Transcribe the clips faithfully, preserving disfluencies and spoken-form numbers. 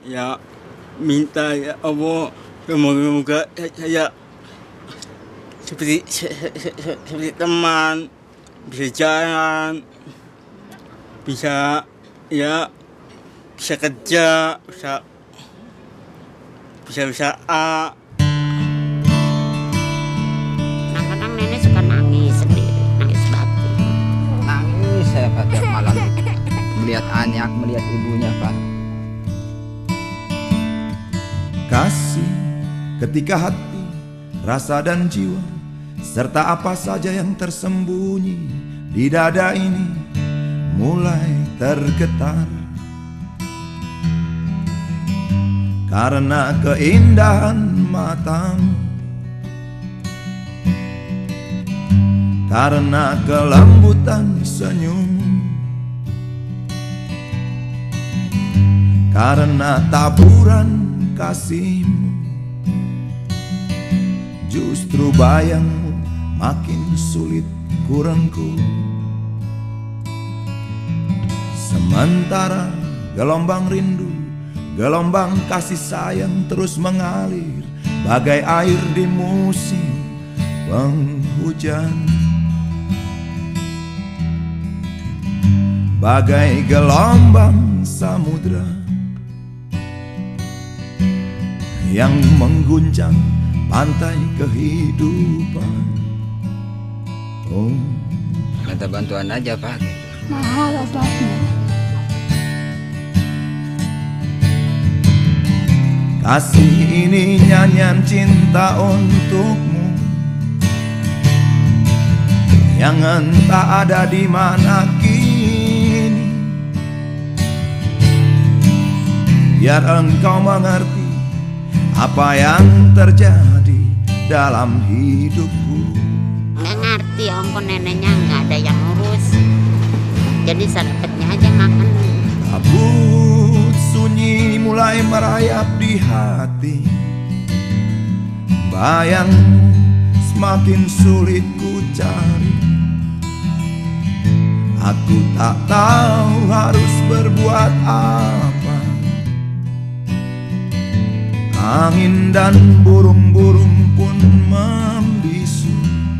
ya minta ya Allah semoga-moga saya seperti seperti teman, bisa jalan, bisa ya bisa kerja, bisa bisa bisa A. Kadang-kadang nenek suka nangis sendiri, nangis batin. Nangis saya Pak tiap malam melihat anak, melihat ibunya Pak. Kasih ketika hati, rasa dan jiwa, serta apa saja yang tersembunyi di dada ini mulai tergetar. Karena keindahan matamu, karena kelembutan senyummu, karena taburan kasihmu, justru bayangmu makin sulit kurangku. Sementara gelombang rindu, gelombang kasih sayang terus mengalir bagai air di musim penghujan, bagai gelombang samudra yang mengguncang pantai kehidupan. Oh, Minta bantuan aja Pak. Mahal obatnya. kasih ini nyanyian cinta untukmu yang entah ada di mana kini. Biar engkau mengerti apa yang terjadi dalam hidupku. Nggak ngerti ongkong neneknya, nggak ada yang ngurus. Jadi sedekatnya aja makan. Kabut sunyi mulai merayap di hati. Bayangmu semakin sulit ku cari. Aku tak tahu harus berbuat apa. Angin dan burung-burung pun membisu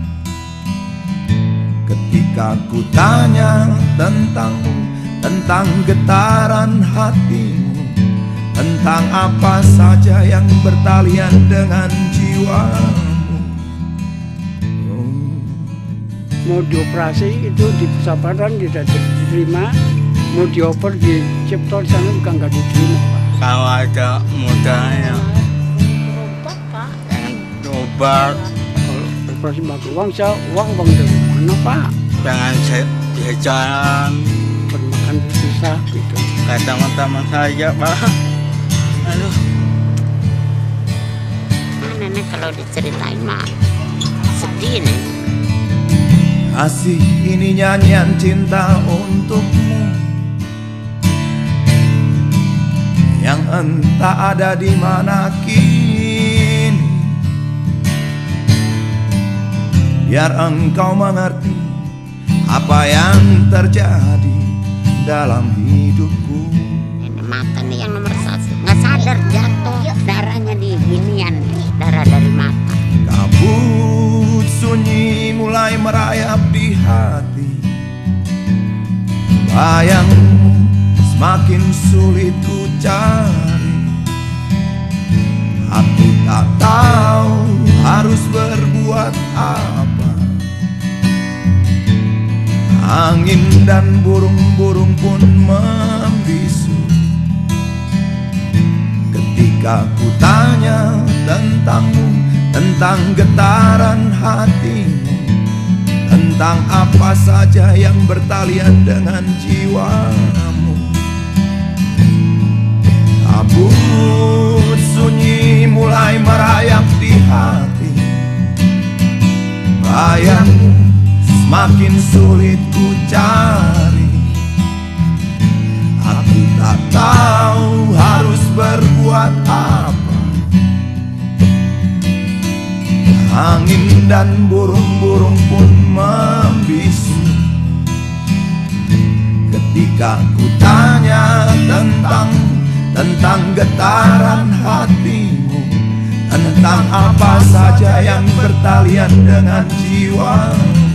ketika ku tanya tentangmu, tentang getaran hatimu, tentang apa saja yang bertalian dengan jiwamu. Oh. Mau dioperasi itu di persahabatan tidak diterima, mau dioper di Cipto di sana juga nggak diterima Pak. Kalau ada modalnya jangan coba. Kalau operasi pakai uang, saya uang uang dari mana Pak? Jangan saya jalan Bermakan susah gitu. kayak teman-teman saya Pak. Aduh, Nah, nenek kalau diceritain mah sedih nih. Kasih ini nyanyian cinta untukmu yang entah ada di mana kini. Biar engkau mengerti apa yang terjadi dalam hidupku. Ini mata nih yang nomor satu. Nggak sadar jatuh darahnya di ginian, darah dari mata. Kabut sunyi mulai merayap di hati. Bayangmu semakin sulit ku cari. Aku tak tahu harus berbuat apa. Angin dan burung-burung pun membisu ketika ku tanya tentangmu, tentang getaran hatimu, tentang apa saja yang bertalian dengan jiwamu. Kabut sunyi mulai merayap di hati. Bayangmu semakin sulit ku cari. Aku tak tahu harus berbuat apa. Angin dan burung-burung pun membisu ketika ku tanya tentang tentang getaran hatimu, tentang apa saja yang bertalian dengan jiwa.